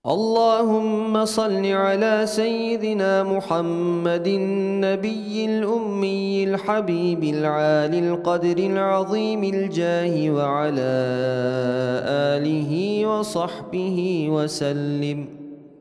اللهم صل على سيدنا محمد النبي الأمي الحبيب العالي القدر العظيم الجاه وعلى آله وصحبه وسلم.